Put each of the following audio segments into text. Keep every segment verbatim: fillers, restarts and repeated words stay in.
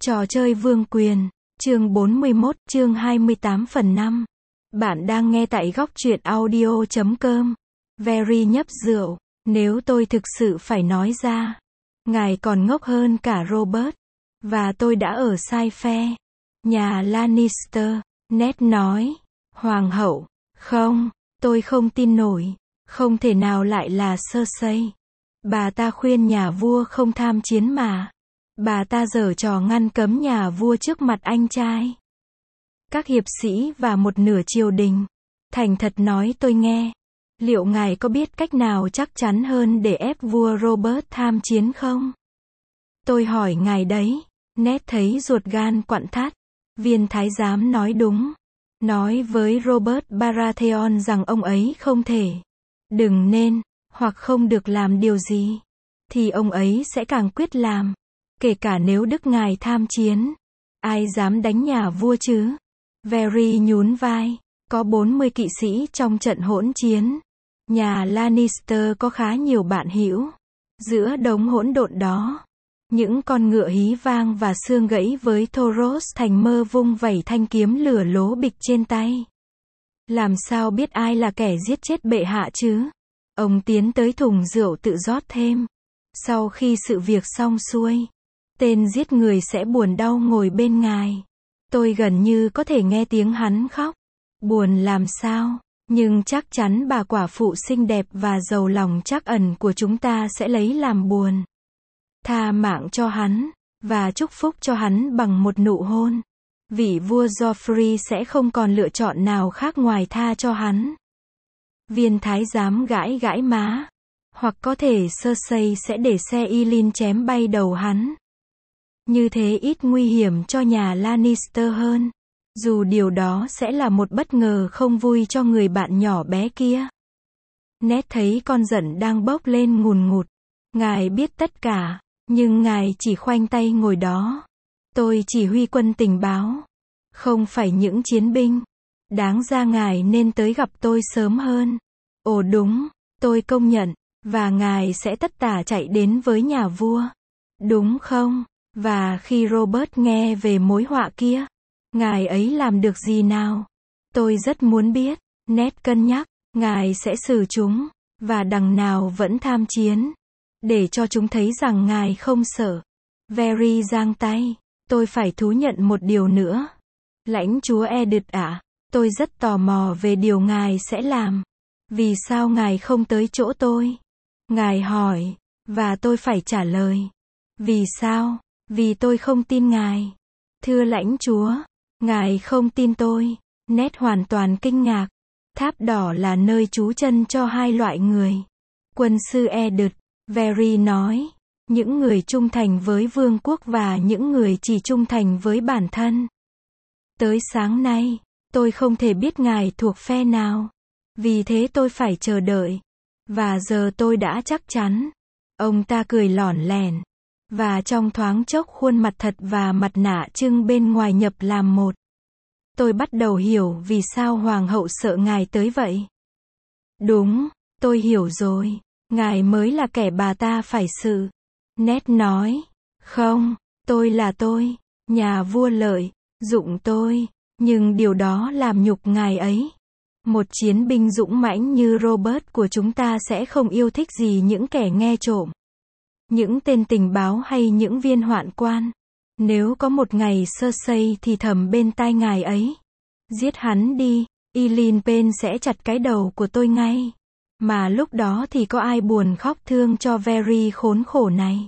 Trò chơi vương quyền, chương bốn mươi mốt, chương hai mươi tám phần năm. Bạn đang nghe tại góc truyện audio chấm com. Very nhấp rượu, nếu tôi thực sự phải nói ra, ngài còn ngốc hơn cả Robert, và tôi đã ở sai phe. Nhà Lannister, Ned nói. Hoàng hậu, không, tôi không tin nổi, không thể nào lại là Cersei. Bà ta khuyên nhà vua không tham chiến mà. Bà ta giở trò ngăn cấm nhà vua trước mặt anh trai, các hiệp sĩ và một nửa triều đình. Thành thật nói tôi nghe, liệu ngài có biết cách nào chắc chắn hơn để ép vua Robert tham chiến không? Tôi hỏi ngài đấy. Ned thấy ruột gan quặn thắt. Viên thái giám nói đúng. Nói với Robert Baratheon rằng ông ấy không thể, đừng nên, hoặc không được làm điều gì, thì ông ấy sẽ càng quyết làm. Kể cả nếu đức ngài tham chiến, ai dám đánh nhà vua chứ? Very nhún vai. Có bốn mươi kỵ sĩ trong trận hỗn chiến. Nhà Lannister có khá nhiều bạn hữu. Giữa đống hỗn độn đó, những con ngựa hí vang và xương gãy với Thoros thành mơ vung vẩy thanh kiếm lửa lố bịch trên tay. Làm sao biết ai là kẻ giết chết bệ hạ chứ? Ông tiến tới thùng rượu tự rót thêm. Sau khi sự việc xong xuôi, tên giết người sẽ buồn đau ngồi bên ngài. Tôi gần như có thể nghe tiếng hắn khóc. Buồn làm sao? Nhưng chắc chắn bà quả phụ xinh đẹp và giàu lòng trắc ẩn của chúng ta sẽ lấy làm buồn. Tha mạng cho hắn, và chúc phúc cho hắn bằng một nụ hôn. Vị vua Joffrey sẽ không còn lựa chọn nào khác ngoài tha cho hắn. Viên thái giám gãi gãi má. Hoặc có thể Cersei sẽ để xe Ylin chém bay đầu hắn. Như thế ít nguy hiểm cho nhà Lannister hơn. Dù điều đó sẽ là một bất ngờ không vui cho người bạn nhỏ bé kia. Ned thấy con giận đang bốc lên ngùn ngụt. Ngài biết tất cả, nhưng ngài chỉ khoanh tay ngồi đó. Tôi chỉ huy quân tình báo, không phải những chiến binh. Đáng ra ngài nên tới gặp tôi sớm hơn. Ồ đúng, tôi công nhận, và ngài sẽ tất tả chạy đến với nhà vua. Đúng không? Và khi Robert nghe về mối họa kia, ngài ấy làm được gì nào? Tôi rất muốn biết. Ned cân nhắc, ngài sẽ xử chúng, và đằng nào vẫn tham chiến, để cho chúng thấy rằng ngài không sợ. Very giang tay. Tôi phải thú nhận một điều nữa. Lãnh chúa Edith ạ, tôi rất tò mò về điều ngài sẽ làm. Vì sao ngài không tới chỗ tôi? Ngài hỏi, và tôi phải trả lời. Vì sao? Vì tôi không tin ngài. Thưa lãnh chúa, ngài không tin tôi. Ned hoàn toàn kinh ngạc. Tháp đỏ là nơi trú chân cho hai loại người. Quân sư Edith, Very nói, những người trung thành với vương quốc và những người chỉ trung thành với bản thân. Tới sáng nay, tôi không thể biết ngài thuộc phe nào. Vì thế tôi phải chờ đợi. Và giờ tôi đã chắc chắn. Ông ta cười lỏn lẻn. Và trong thoáng chốc khuôn mặt thật và mặt nạ trưng bên ngoài nhập làm một. Tôi bắt đầu hiểu vì sao hoàng hậu sợ ngài tới vậy. Đúng, tôi hiểu rồi. Ngài mới là kẻ bà ta phải xử. Ned nói. Không, tôi là tôi. Nhà vua lợi dụng tôi. Nhưng điều đó làm nhục ngài ấy. Một chiến binh dũng mãnh như Robert của chúng ta sẽ không yêu thích gì những kẻ nghe trộm, những tên tình báo hay những viên hoạn quan. Nếu có một ngày Cersei thì thầm bên tai ngài ấy. Giết hắn đi, Ylin Payne sẽ chặt cái đầu của tôi ngay. Mà lúc đó thì có ai buồn khóc thương cho Very khốn khổ này.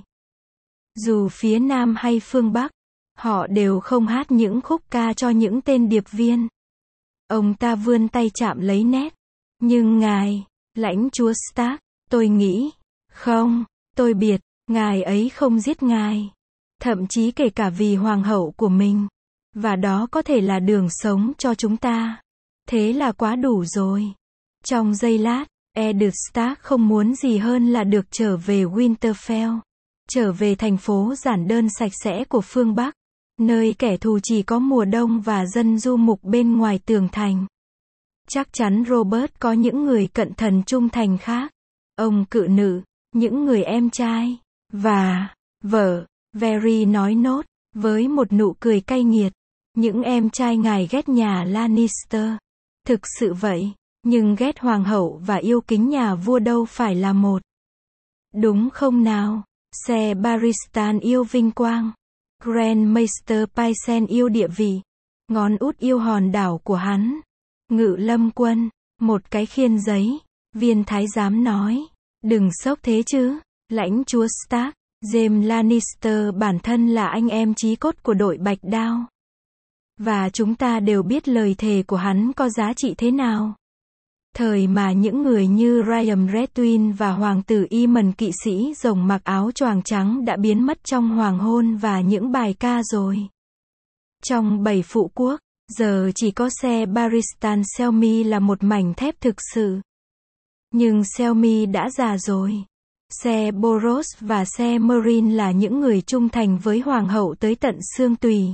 Dù phía Nam hay phương Bắc, họ đều không hát những khúc ca cho những tên điệp viên. Ông ta vươn tay chạm lấy Ned. Nhưng ngài, lãnh chúa Stark, tôi nghĩ, không, tôi biết, ngài ấy không giết ngài. Thậm chí kể cả vì hoàng hậu của mình. Và đó có thể là đường sống cho chúng ta. Thế là quá đủ rồi. Trong giây lát, Edith Stark không muốn gì hơn là được trở về Winterfell. Trở về thành phố giản đơn sạch sẽ của phương Bắc. Nơi kẻ thù chỉ có mùa đông và dân du mục bên ngoài tường thành. Chắc chắn Robert có những người cận thần trung thành khác. Ông cự nữ, những người em trai, và vợ. Very nói nốt, với một nụ cười cay nghiệt. Những em trai ngài ghét nhà Lannister. Thực sự vậy, nhưng ghét hoàng hậu và yêu kính nhà vua đâu phải là một. Đúng không nào? Ser Barristan yêu vinh quang. Grand Maester Pycelle yêu địa vị. Ngón út yêu hòn đảo của hắn. Ngự lâm quân, một cái khiên giấy. Viên thái giám nói. Đừng sốc thế chứ. Lãnh chúa Stark, Jaime Lannister bản thân là anh em chí cốt của đội Bạch Đao. Và chúng ta đều biết lời thề của hắn có giá trị thế nào. Thời mà những người như Ryan Redwine và hoàng tử Aemon kỵ sĩ rồng mặc áo choàng trắng đã biến mất trong hoàng hôn và những bài ca rồi. Trong bảy phụ quốc, giờ chỉ có Ser Barristan Selmy là một mảnh thép thực sự. Nhưng Selmy đã già rồi. Ser Boros và Ser Meeryn là những người trung thành với hoàng hậu tới tận xương tùy.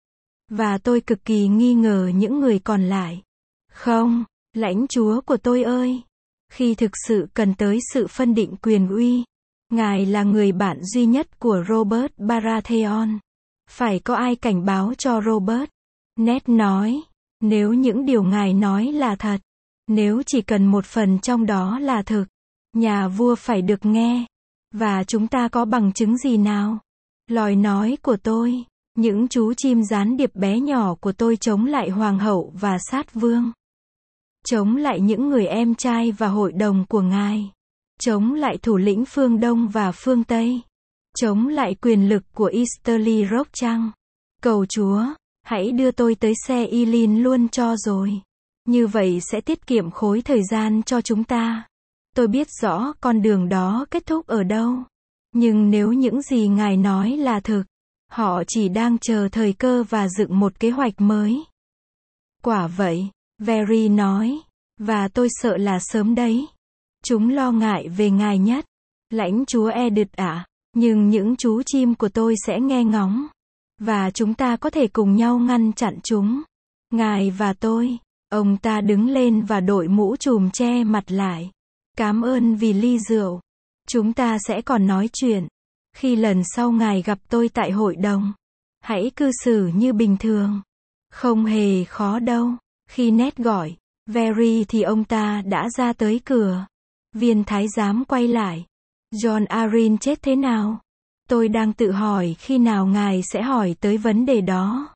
Và tôi cực kỳ nghi ngờ những người còn lại. Không, lãnh chúa của tôi ơi. Khi thực sự cần tới sự phân định quyền uy, ngài là người bạn duy nhất của Robert Baratheon. Phải có ai cảnh báo cho Robert. Ned nói, nếu những điều ngài nói là thật, nếu chỉ cần một phần trong đó là thực, nhà vua phải được nghe. Và chúng ta có bằng chứng gì nào? Lời nói của tôi, những chú chim gián điệp bé nhỏ của tôi chống lại hoàng hậu và sát vương. Chống lại những người em trai và hội đồng của ngài. Chống lại thủ lĩnh phương Đông và phương Tây. Chống lại quyền lực của Easterly Rock Trăng. Cầu Chúa, hãy đưa tôi tới xe Ylin luôn cho rồi. Như vậy sẽ tiết kiệm khối thời gian cho chúng ta. Tôi biết rõ con đường đó kết thúc ở đâu. Nhưng nếu những gì ngài nói là thực, họ chỉ đang chờ thời cơ và dựng một kế hoạch mới. Quả vậy, Very nói. Và tôi sợ là sớm đấy. Chúng lo ngại về ngài nhất. Lãnh chúa Edith ạ. Nhưng những chú chim của tôi sẽ nghe ngóng. Và chúng ta có thể cùng nhau ngăn chặn chúng. Ngài và tôi. Ông ta đứng lên và đội mũ trùm che mặt lại. Cảm ơn vì ly rượu. Chúng ta sẽ còn nói chuyện. Khi lần sau ngài gặp tôi tại hội đồng, hãy cư xử như bình thường. Không hề khó đâu. Khi Ned gọi Very thì ông ta đã ra tới cửa. Viên thái giám quay lại. Jon Arryn chết thế nào? Tôi đang tự hỏi khi nào ngài sẽ hỏi tới vấn đề đó.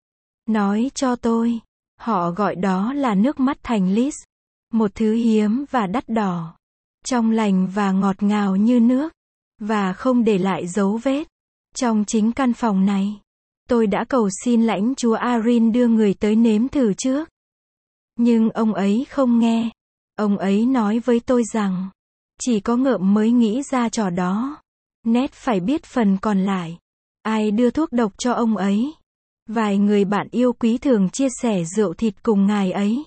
Nói cho tôi. Họ gọi đó là nước mắt thành lis. Một thứ hiếm và đắt đỏ. Trong lành và ngọt ngào như nước. Và không để lại dấu vết. Trong chính căn phòng này, tôi đã cầu xin lãnh chúa Arryn đưa người tới nếm thử trước. Nhưng ông ấy không nghe. Ông ấy nói với tôi rằng, chỉ có ngợm mới nghĩ ra trò đó. Ned phải biết phần còn lại. Ai đưa thuốc độc cho ông ấy? Vài người bạn yêu quý thường chia sẻ rượu thịt cùng ngài ấy.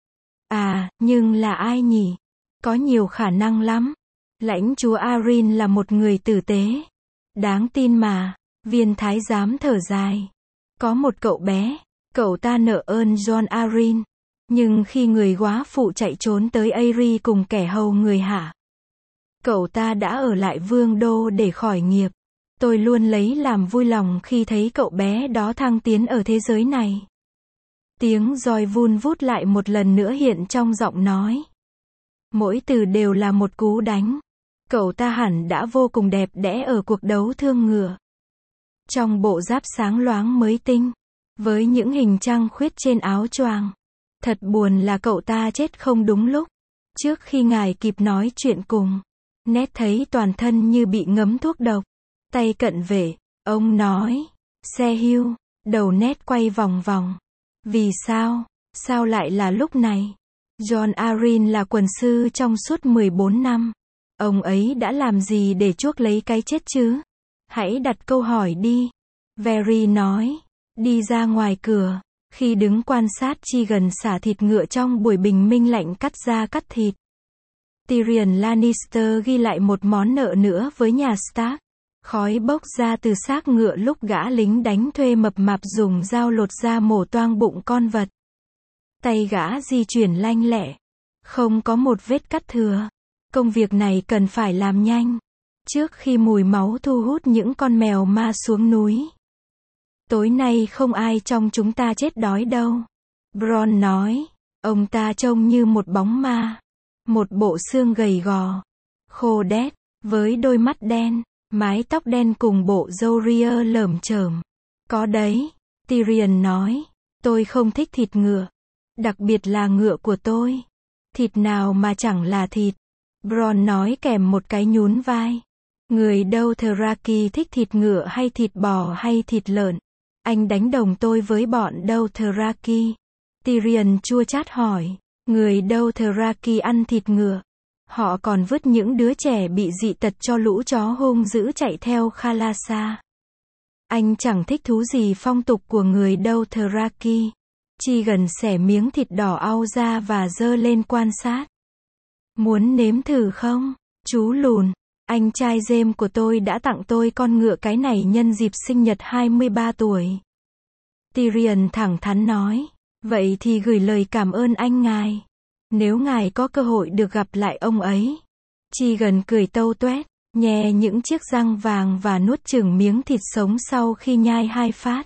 À, nhưng là ai nhỉ? Có nhiều khả năng lắm. Lãnh chúa Arryn là một người tử tế. Đáng tin mà. Viên thái giám thở dài. Có một cậu bé. Cậu ta nợ ơn Jon Arryn. Nhưng khi người góa phụ chạy trốn tới Aerie cùng kẻ hầu người hạ, cậu ta đã ở lại vương đô để khỏi nghiệp. Tôi luôn lấy làm vui lòng khi thấy cậu bé đó thăng tiến ở thế giới này. Tiếng roi vun vút lại một lần nữa hiện trong giọng nói. Mỗi từ đều là một cú đánh. Cậu ta hẳn đã vô cùng đẹp đẽ ở cuộc đấu thương ngựa. Trong bộ giáp sáng loáng mới tinh, với những hình trăng khuyết trên áo choàng. Thật buồn là cậu ta chết không đúng lúc. Trước khi ngài kịp nói chuyện cùng, Ned thấy toàn thân như bị ngấm thuốc độc. Tay cận vệ, ông nói. Xe hưu, đầu Ned quay vòng vòng. Vì sao? Sao lại là lúc này? Jon Arryn là quần sư trong suốt mười bốn năm. Ông ấy đã làm gì để chuốc lấy cái chết chứ? Hãy đặt câu hỏi đi. Very nói. Đi ra ngoài cửa. Khi đứng quan sát chi gần xả thịt ngựa trong buổi bình minh lạnh cắt da cắt thịt. Tyrion Lannister ghi lại một món nợ nữa với nhà Stark. Khói bốc ra từ xác ngựa lúc gã lính đánh thuê mập mạp dùng dao lột da mổ toang bụng con vật. Tay gã di chuyển lanh lẹ. Không có một vết cắt thừa. Công việc này cần phải làm nhanh. Trước khi mùi máu thu hút những con mèo ma xuống núi. Tối nay không ai trong chúng ta chết đói đâu. Bron nói. Ông ta trông như một bóng ma. Một bộ xương gầy gò, khô đét, với đôi mắt đen, mái tóc đen cùng bộ râu ria lởm chởm. Có đấy, Tyrion nói. Tôi không thích thịt ngựa. Đặc biệt là ngựa của tôi. Thịt nào mà chẳng là thịt. Bron nói kèm một cái nhún vai. Người Dothraki thích thịt ngựa hay thịt bò hay thịt lợn? Anh đánh đồng tôi với bọn Dothraki. Tyrion chua chát hỏi. Người Dothraki ăn thịt ngựa. Họ còn vứt những đứa trẻ bị dị tật cho lũ chó hung dữ chạy theo Khalasa. Anh chẳng thích thú gì phong tục của người Dothraki. Chỉ gần xẻ miếng thịt đỏ au ra và giơ lên quan sát. Muốn nếm thử không? Chú lùn. Anh trai James của tôi đã tặng tôi con ngựa cái này nhân dịp sinh nhật hai mươi ba tuổi. Tyrion thẳng thắn nói. Vậy thì gửi lời cảm ơn anh ngài. Nếu ngài có cơ hội được gặp lại ông ấy. Chỉ gần cười tâu tuét, nhè những chiếc răng vàng và nuốt chửng miếng thịt sống sau khi nhai hai phát.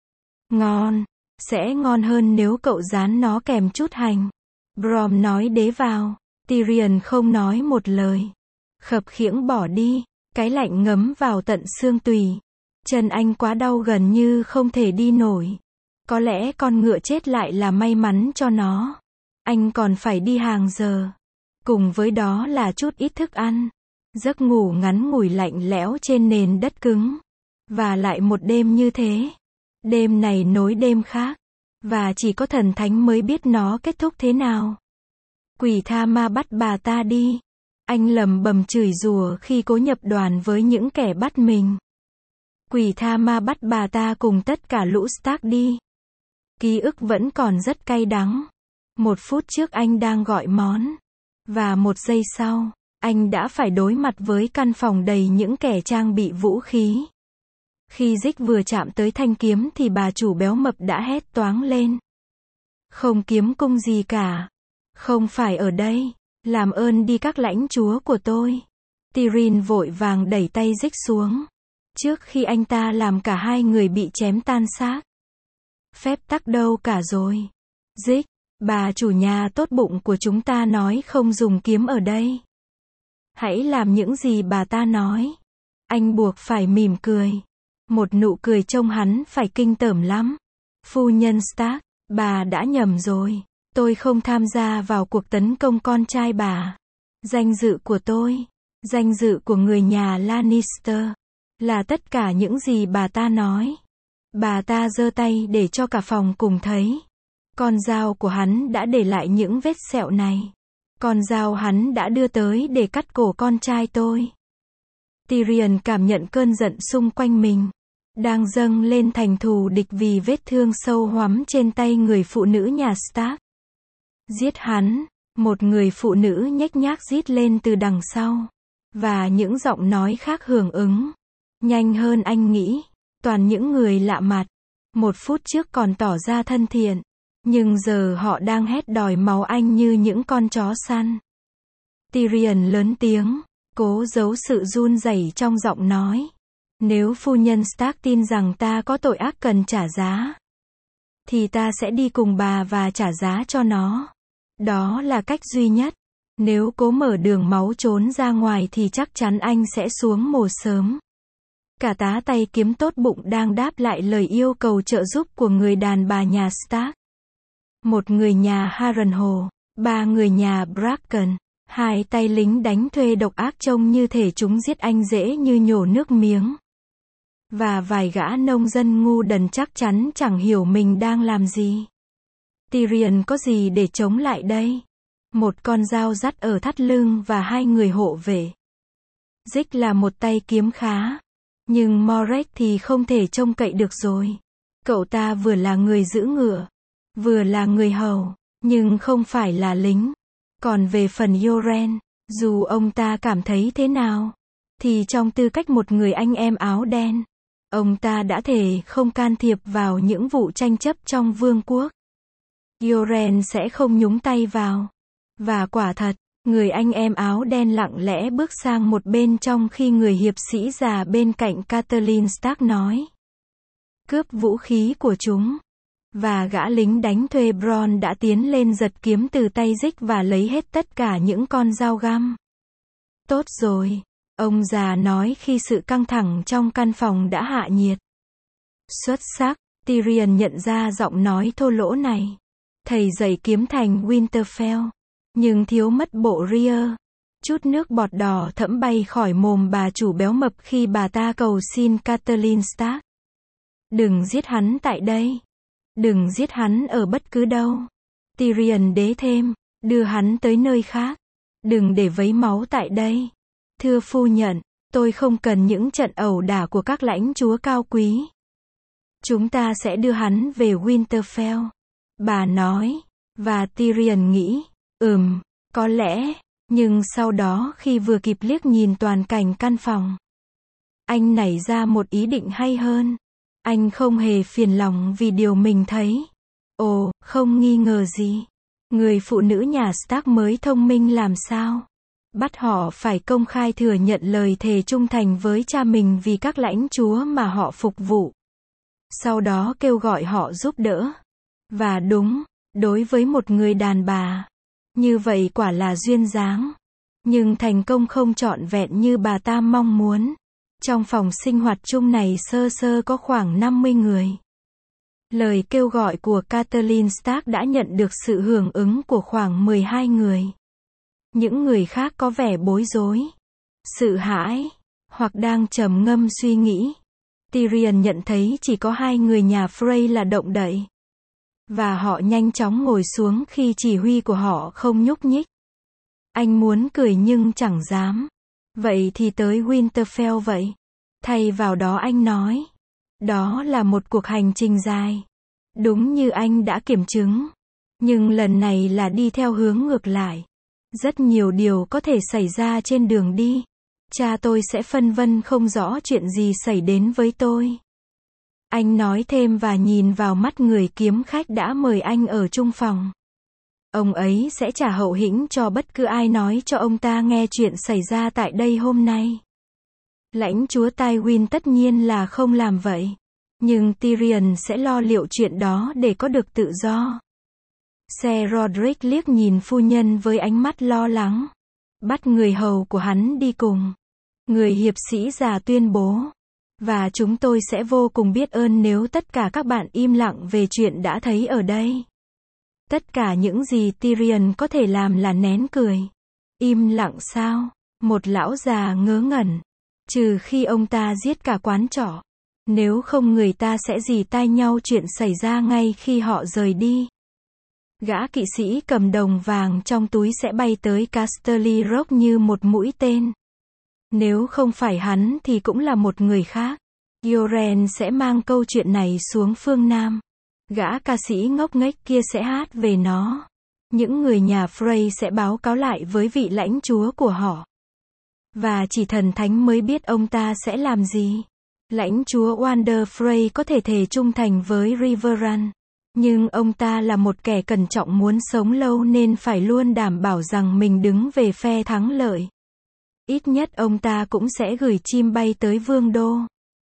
Ngon. Sẽ ngon hơn nếu cậu rán nó kèm chút hành. Brom nói đế vào. Tyrion không nói một lời. Khập khiễng bỏ đi. Cái lạnh ngấm vào tận xương tùy. Chân anh quá đau gần như không thể đi nổi. Có lẽ con ngựa chết lại là may mắn cho nó. Anh còn phải đi hàng giờ. Cùng với đó là chút ít thức ăn. Giấc ngủ ngắn ngủi lạnh lẽo trên nền đất cứng. Và lại một đêm như thế. Đêm này nối đêm khác. Và chỉ có thần thánh mới biết nó kết thúc thế nào. Quỷ tha ma bắt bà ta đi. Anh lầm bầm chửi rủa khi cố nhập đoàn với những kẻ bắt mình. Quỷ tha ma bắt bà ta cùng tất cả lũ Stark đi. Ký ức vẫn còn rất cay đắng. Một phút trước anh đang gọi món. Và một giây sau, anh đã phải đối mặt với căn phòng đầy những kẻ trang bị vũ khí. Khi Rick vừa chạm tới thanh kiếm thì bà chủ béo mập đã hét toáng lên. Không kiếm cung gì cả. Không phải ở đây. Làm ơn đi các lãnh chúa của tôi. Tyrion vội vàng đẩy tay Rick xuống. Trước khi anh ta làm cả hai người bị chém tan xác. Phép tắc đâu cả rồi. Rick, bà chủ nhà tốt bụng của chúng ta nói không dùng kiếm ở đây. Hãy làm những gì bà ta nói. Anh buộc phải mỉm cười. Một nụ cười trông hắn phải kinh tởm lắm. Phu nhân Stark, bà đã nhầm rồi. Tôi không tham gia vào cuộc tấn công con trai bà. Danh dự của tôi, danh dự của người nhà Lannister, là tất cả những gì bà ta nói. Bà ta giơ tay để cho cả phòng cùng thấy. Con dao của hắn đã để lại những vết sẹo này. Con dao hắn đã đưa tới để cắt cổ con trai tôi. Tyrion cảm nhận cơn giận xung quanh mình. Đang dâng lên thành thù địch vì vết thương sâu hoắm trên tay người phụ nữ nhà Stark. Giết hắn, một người phụ nữ nhếch nhác rít lên từ đằng sau. Và những giọng nói khác hưởng ứng. Nhanh hơn anh nghĩ. Toàn những người lạ mặt. Một phút trước còn tỏ ra thân thiện. Nhưng giờ họ đang hét đòi máu anh như những con chó săn. Tyrion lớn tiếng, cố giấu sự run rẩy trong giọng nói. Nếu phu nhân Stark tin rằng ta có tội ác cần trả giá, thì ta sẽ đi cùng bà và trả giá cho nó. Đó là cách duy nhất. Nếu cố mở đường máu trốn ra ngoài thì chắc chắn anh sẽ xuống mồ sớm. Cả tá tay kiếm tốt bụng đang đáp lại lời yêu cầu trợ giúp của người đàn bà nhà Stark. Một người nhà Harrenhal, ba người nhà Bracken, hai tay lính đánh thuê độc ác trông như thể chúng giết anh dễ như nhổ nước miếng. Và vài gã nông dân ngu đần chắc chắn chẳng hiểu mình đang làm gì. Tyrion có gì để chống lại đây? Một con dao dắt ở thắt lưng và hai người hộ vệ. Rick là một tay kiếm khá. Nhưng Morek thì không thể trông cậy được rồi. Cậu ta vừa là người giữ ngựa, vừa là người hầu, nhưng không phải là lính. Còn về phần Yoren, dù ông ta cảm thấy thế nào, thì trong tư cách một người anh em áo đen, ông ta đã thề không can thiệp vào những vụ tranh chấp trong vương quốc. Yoren sẽ không nhúng tay vào. Và quả thật, người anh em áo đen lặng lẽ bước sang một bên trong khi người hiệp sĩ già bên cạnh Catelyn Stark nói. cướp vũ khí của chúng. Và gã lính đánh thuê Bronn đã tiến lên giật kiếm từ tay Rick và lấy hết tất cả những con dao găm. Tốt rồi, ông già nói khi sự căng thẳng trong căn phòng đã hạ nhiệt. Xuất sắc, Tyrion nhận ra giọng nói thô lỗ này. Thầy dạy kiếm thành Winterfell, nhưng thiếu mất bộ ria. Chút nước bọt đỏ thẫm bay khỏi mồm bà chủ béo mập khi bà ta cầu xin Catelyn Stark. Đừng giết hắn tại đây. Đừng giết hắn ở bất cứ đâu. Tyrion đế thêm, đưa hắn tới nơi khác. Đừng để vấy máu tại đây. Thưa phu nhận, tôi không cần những trận ẩu đả của các lãnh chúa cao quý. Chúng ta sẽ đưa hắn về Winterfell. Bà nói, và Tyrion nghĩ, ừm, có lẽ, nhưng sau đó khi vừa kịp liếc nhìn toàn cảnh căn phòng, anh nảy ra một ý định hay hơn. Anh không hề phiền lòng vì điều mình thấy. Ồ, không nghi ngờ gì. Người phụ nữ nhà Stark mới thông minh làm sao? Bắt họ phải công khai thừa nhận lời thề trung thành với cha mình vì các lãnh chúa mà họ phục vụ. Sau đó kêu gọi họ giúp đỡ. Và đúng, đối với một người đàn bà, như vậy quả là duyên dáng. Nhưng thành công không trọn vẹn như bà ta mong muốn. Trong phòng sinh hoạt chung này sơ sơ có khoảng năm mươi người. Lời kêu gọi của Catelyn Stark đã nhận được sự hưởng ứng của khoảng mười hai người. Những người khác có vẻ bối rối, sợ hãi, hoặc đang trầm ngâm suy nghĩ. Tyrion nhận thấy chỉ có hai người nhà Frey là động đậy. Và họ nhanh chóng ngồi xuống khi chỉ huy của họ không nhúc nhích. Anh muốn cười nhưng chẳng dám. Vậy thì tới Winterfell vậy. Thay vào đó anh nói. Đó là một cuộc hành trình dài. Đúng như anh đã kiểm chứng. Nhưng lần này là đi theo hướng ngược lại. Rất nhiều điều có thể xảy ra trên đường đi. Cha tôi sẽ phân vân không rõ chuyện gì xảy đến với tôi. Anh nói thêm và nhìn vào mắt người kiếm khách đã mời anh ở chung phòng. Ông ấy sẽ trả hậu hĩnh cho bất cứ ai nói cho ông ta nghe chuyện xảy ra tại đây hôm nay. Lãnh chúa Tywin tất nhiên là không làm vậy. Nhưng Tyrion sẽ lo liệu chuyện đó để có được tự do. Ser Roderick liếc nhìn phu nhân với ánh mắt lo lắng. Bắt người hầu của hắn đi cùng. Người hiệp sĩ già tuyên bố. Và chúng tôi sẽ vô cùng biết ơn nếu tất cả các bạn im lặng về chuyện đã thấy ở đây. Tất cả những gì Tyrion có thể làm là nén cười. Im lặng sao? Một lão già ngớ ngẩn. Trừ khi ông ta giết cả quán trọ. Nếu không người ta sẽ rì tai nhau chuyện xảy ra ngay khi họ rời đi. Gã kỵ sĩ cầm đồng vàng trong túi sẽ bay tới Casterly Rock như một mũi tên. Nếu không phải hắn thì cũng là một người khác. Yoren sẽ mang câu chuyện này xuống phương Nam. Gã ca sĩ ngốc nghếch kia sẽ hát về nó. Những người nhà Frey sẽ báo cáo lại với vị lãnh chúa của họ. Và chỉ thần thánh mới biết ông ta sẽ làm gì. Lãnh chúa Wander Frey có thể thề trung thành với Riverrun. Nhưng ông ta là một kẻ cẩn trọng muốn sống lâu nên phải luôn đảm bảo rằng mình đứng về phe thắng lợi. Ít nhất ông ta cũng sẽ gửi chim bay tới vương đô.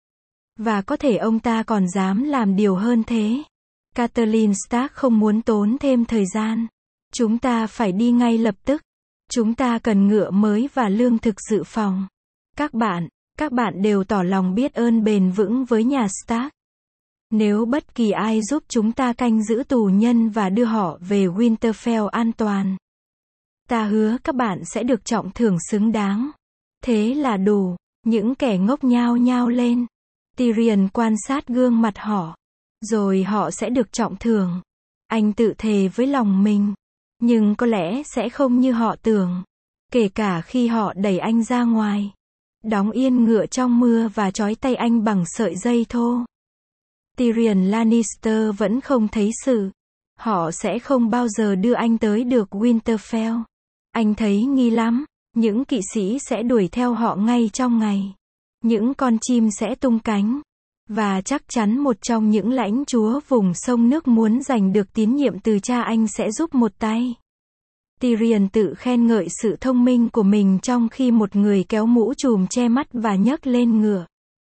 Và có thể ông ta còn dám làm điều hơn thế. Catelyn Stark không muốn tốn thêm thời gian. Chúng ta phải đi ngay lập tức. Chúng ta cần ngựa mới và lương thực dự phòng. Các bạn, các bạn đều tỏ lòng biết ơn bền vững với nhà Stark. Nếu bất kỳ ai giúp chúng ta canh giữ tù nhân và đưa họ về Winterfell an toàn, ta hứa các bạn sẽ được trọng thưởng xứng đáng. Thế là đủ. Những kẻ ngốc nhao nhao lên. Tyrion quan sát gương mặt họ. Rồi họ sẽ được trọng thưởng. Anh tự thề với lòng mình. Nhưng có lẽ sẽ không như họ tưởng. Kể cả khi họ đẩy anh ra ngoài. Đóng yên ngựa trong mưa và trói tay anh bằng sợi dây thô. Tyrion Lannister vẫn không thấy sự. Họ sẽ không bao giờ đưa anh tới được Winterfell. Anh thấy nghi lắm. Những kỵ sĩ sẽ đuổi theo họ ngay trong ngày. Những con chim sẽ tung cánh. Và chắc chắn một trong những lãnh chúa vùng sông nước muốn giành được tín nhiệm từ cha anh sẽ giúp một tay. Tyrion tự khen ngợi sự thông minh của mình trong khi một người kéo mũ trùm che mắt và nhấc lên ngựa.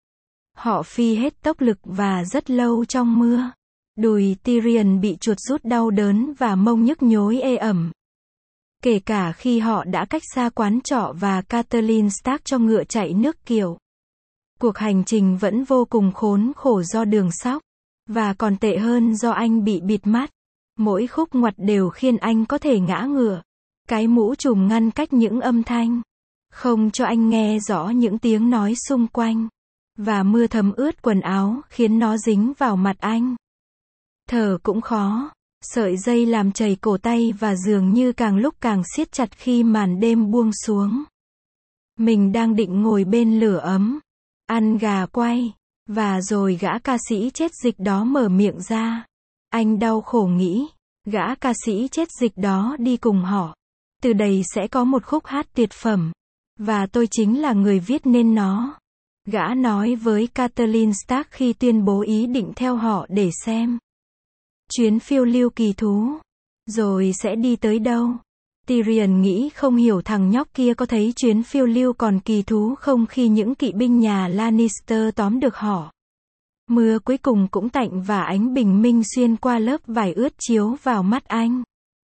Họ phi hết tốc lực và rất lâu trong mưa. Đùi Tyrion bị chuột rút đau đớn và mông nhức nhối ê ẩm. Kể cả khi họ đã cách xa quán trọ và Catelyn Stark cho ngựa chạy nước kiệu. Cuộc hành trình vẫn vô cùng khốn khổ do đường sóc. Và còn tệ hơn do anh bị bịt mắt. Mỗi khúc ngoặt đều khiến anh có thể ngã ngựa. Cái mũ trùm ngăn cách những âm thanh. Không cho anh nghe rõ những tiếng nói xung quanh. Và mưa thấm ướt quần áo khiến nó dính vào mặt anh. Thở cũng khó. Sợi dây làm chảy cổ tay và dường như càng lúc càng siết chặt khi màn đêm buông xuống. Mình đang định ngồi bên lửa ấm. Ăn gà quay. Và rồi gã ca sĩ chết dịch đó mở miệng ra. Anh đau khổ nghĩ. Gã ca sĩ chết dịch đó đi cùng họ. Từ đây sẽ có một khúc hát tuyệt phẩm. Và tôi chính là người viết nên nó. Gã nói với Catelyn Stark khi tuyên bố ý định theo họ để xem chuyến phiêu lưu kỳ thú. Rồi sẽ đi tới đâu? Tyrion nghĩ không hiểu thằng nhóc kia có thấy chuyến phiêu lưu còn kỳ thú không khi những kỵ binh nhà Lannister tóm được họ. Mưa cuối cùng cũng tạnh và ánh bình minh xuyên qua lớp vải ướt chiếu vào mắt anh.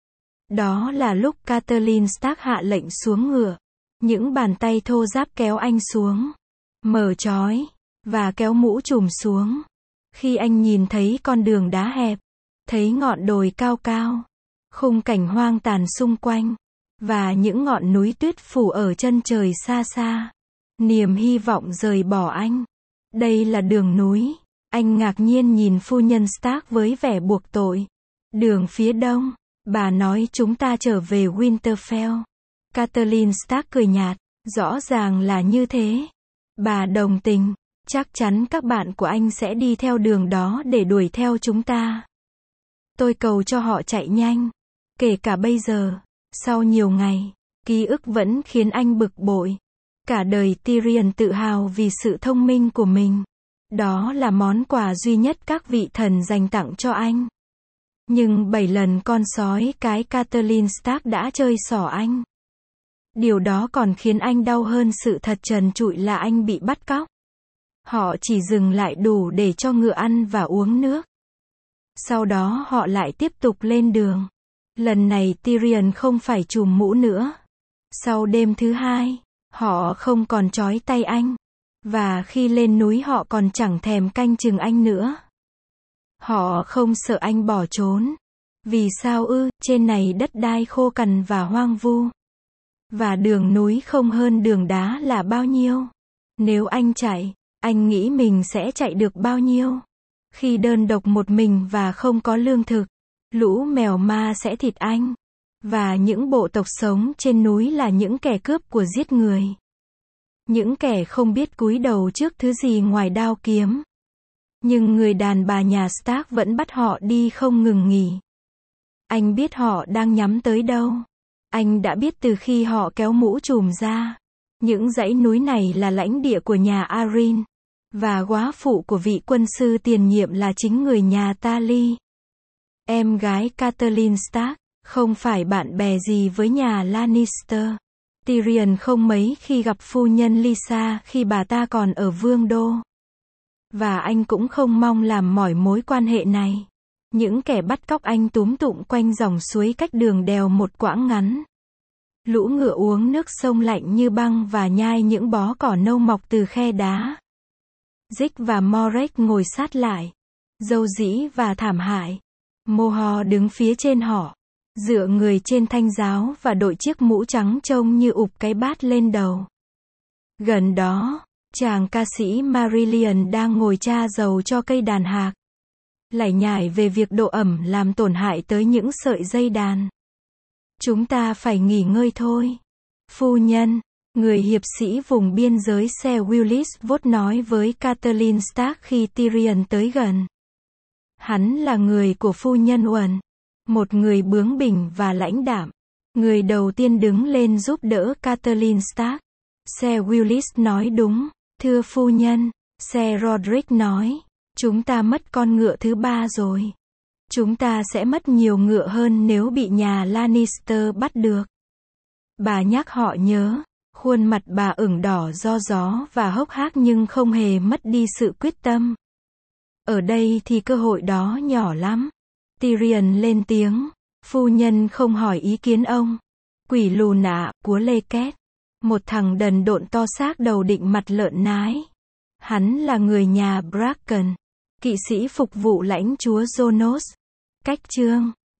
Đó là lúc Catelyn Stark hạ lệnh xuống ngựa. Những bàn tay thô ráp kéo anh xuống. Mở trói. Và kéo mũ trùm xuống. Khi anh nhìn thấy con đường đá hẹp. Thấy ngọn đồi cao cao. Khung cảnh hoang tàn xung quanh. Và những ngọn núi tuyết phủ ở chân trời xa xa. Niềm hy vọng rời bỏ anh. Đây là đường núi. Anh ngạc nhiên nhìn phu nhân Stark với vẻ buộc tội. Đường phía đông. Bà nói chúng ta trở về Winterfell. Catelyn Stark cười nhạt. Rõ ràng là như thế. Bà đồng tình. Chắc chắn các bạn của anh sẽ đi theo đường đó để đuổi theo chúng ta. Tôi cầu cho họ chạy nhanh. Kể cả bây giờ. Sau nhiều ngày. Ký ức vẫn khiến anh bực bội. Cả đời Tyrion tự hào vì sự thông minh của mình. Đó là món quà duy nhất các vị thần dành tặng cho anh. Nhưng bảy lần con sói cái Catelyn Stark đã chơi xỏ anh. Điều đó còn khiến anh đau hơn sự thật trần trụi là anh bị bắt cóc. Họ chỉ dừng lại đủ để cho ngựa ăn và uống nước. Sau đó họ lại tiếp tục lên đường. Lần này Tyrion không phải trùm mũ nữa. Sau đêm thứ hai, họ không còn trói tay anh. Và khi lên núi họ còn chẳng thèm canh chừng anh nữa. Họ không sợ anh bỏ trốn. Vì sao ư, trên này đất đai khô cằn và hoang vu. Và đường núi không hơn đường đá là bao nhiêu. Nếu anh chạy, anh nghĩ mình sẽ chạy được bao nhiêu. Khi đơn độc một mình và không có lương thực, lũ mèo ma sẽ thịt anh. Và những bộ tộc sống trên núi là những kẻ cướp của giết người. Những kẻ không biết cúi đầu trước thứ gì ngoài đao kiếm. Nhưng người đàn bà nhà Stark vẫn bắt họ đi không ngừng nghỉ. Anh biết họ đang nhắm tới đâu. Anh đã biết từ khi họ kéo mũ trùm ra. Những dãy núi này là lãnh địa của nhà Arryn. Và góa phụ của vị quân sư tiền nhiệm là chính người nhà Tarly. Em gái Catelyn Stark, không phải bạn bè gì với nhà Lannister. Tyrion không mấy khi gặp phu nhân Lysa khi bà ta còn ở vương đô. Và anh cũng không mong làm mỏi mối quan hệ này. Những kẻ bắt cóc anh túm tụm quanh dòng suối cách đường đèo một quãng ngắn. Lũ ngựa uống nước sông lạnh như băng và nhai những bó cỏ nâu mọc từ khe đá. Rick và Morek ngồi sát lại. Dâu dĩ và thảm hại. Moho đứng phía trên họ. Dựa người trên thanh giáo và đội chiếc mũ trắng trông như ụp cái bát lên đầu. Gần đó, chàng ca sĩ Marillion đang ngồi tra dầu cho cây đàn hạc. Lải nhải về việc độ ẩm làm tổn hại tới những sợi dây đàn. Chúng ta phải nghỉ ngơi thôi. Phu nhân, người hiệp sĩ vùng biên giới xe Willis vốt nói với Catelyn Stark khi Tyrion tới gần. Hắn là người của phu nhân Uẩn. Một người bướng bỉnh và lãnh đạm. Người đầu tiên đứng lên giúp đỡ Catelyn Stark. Xe Willis nói đúng. Thưa phu nhân. Xe Roderick nói. Chúng ta mất con ngựa thứ ba rồi. Chúng ta sẽ mất nhiều ngựa hơn nếu bị nhà Lannister bắt được. Bà nhắc họ nhớ. Khuôn mặt bà ửng đỏ do gió và hốc hác nhưng không hề mất đi sự quyết tâm. Ở đây thì cơ hội đó nhỏ lắm. Tyrion lên tiếng. Phu nhân không hỏi ý kiến ông. Quỷ lùn ạ, của Lê Két. Một thằng đần độn to xác đầu định mặt lợn nái. Hắn là người nhà Bracken. Kỵ sĩ phục vụ lãnh chúa Jonos. Cách chương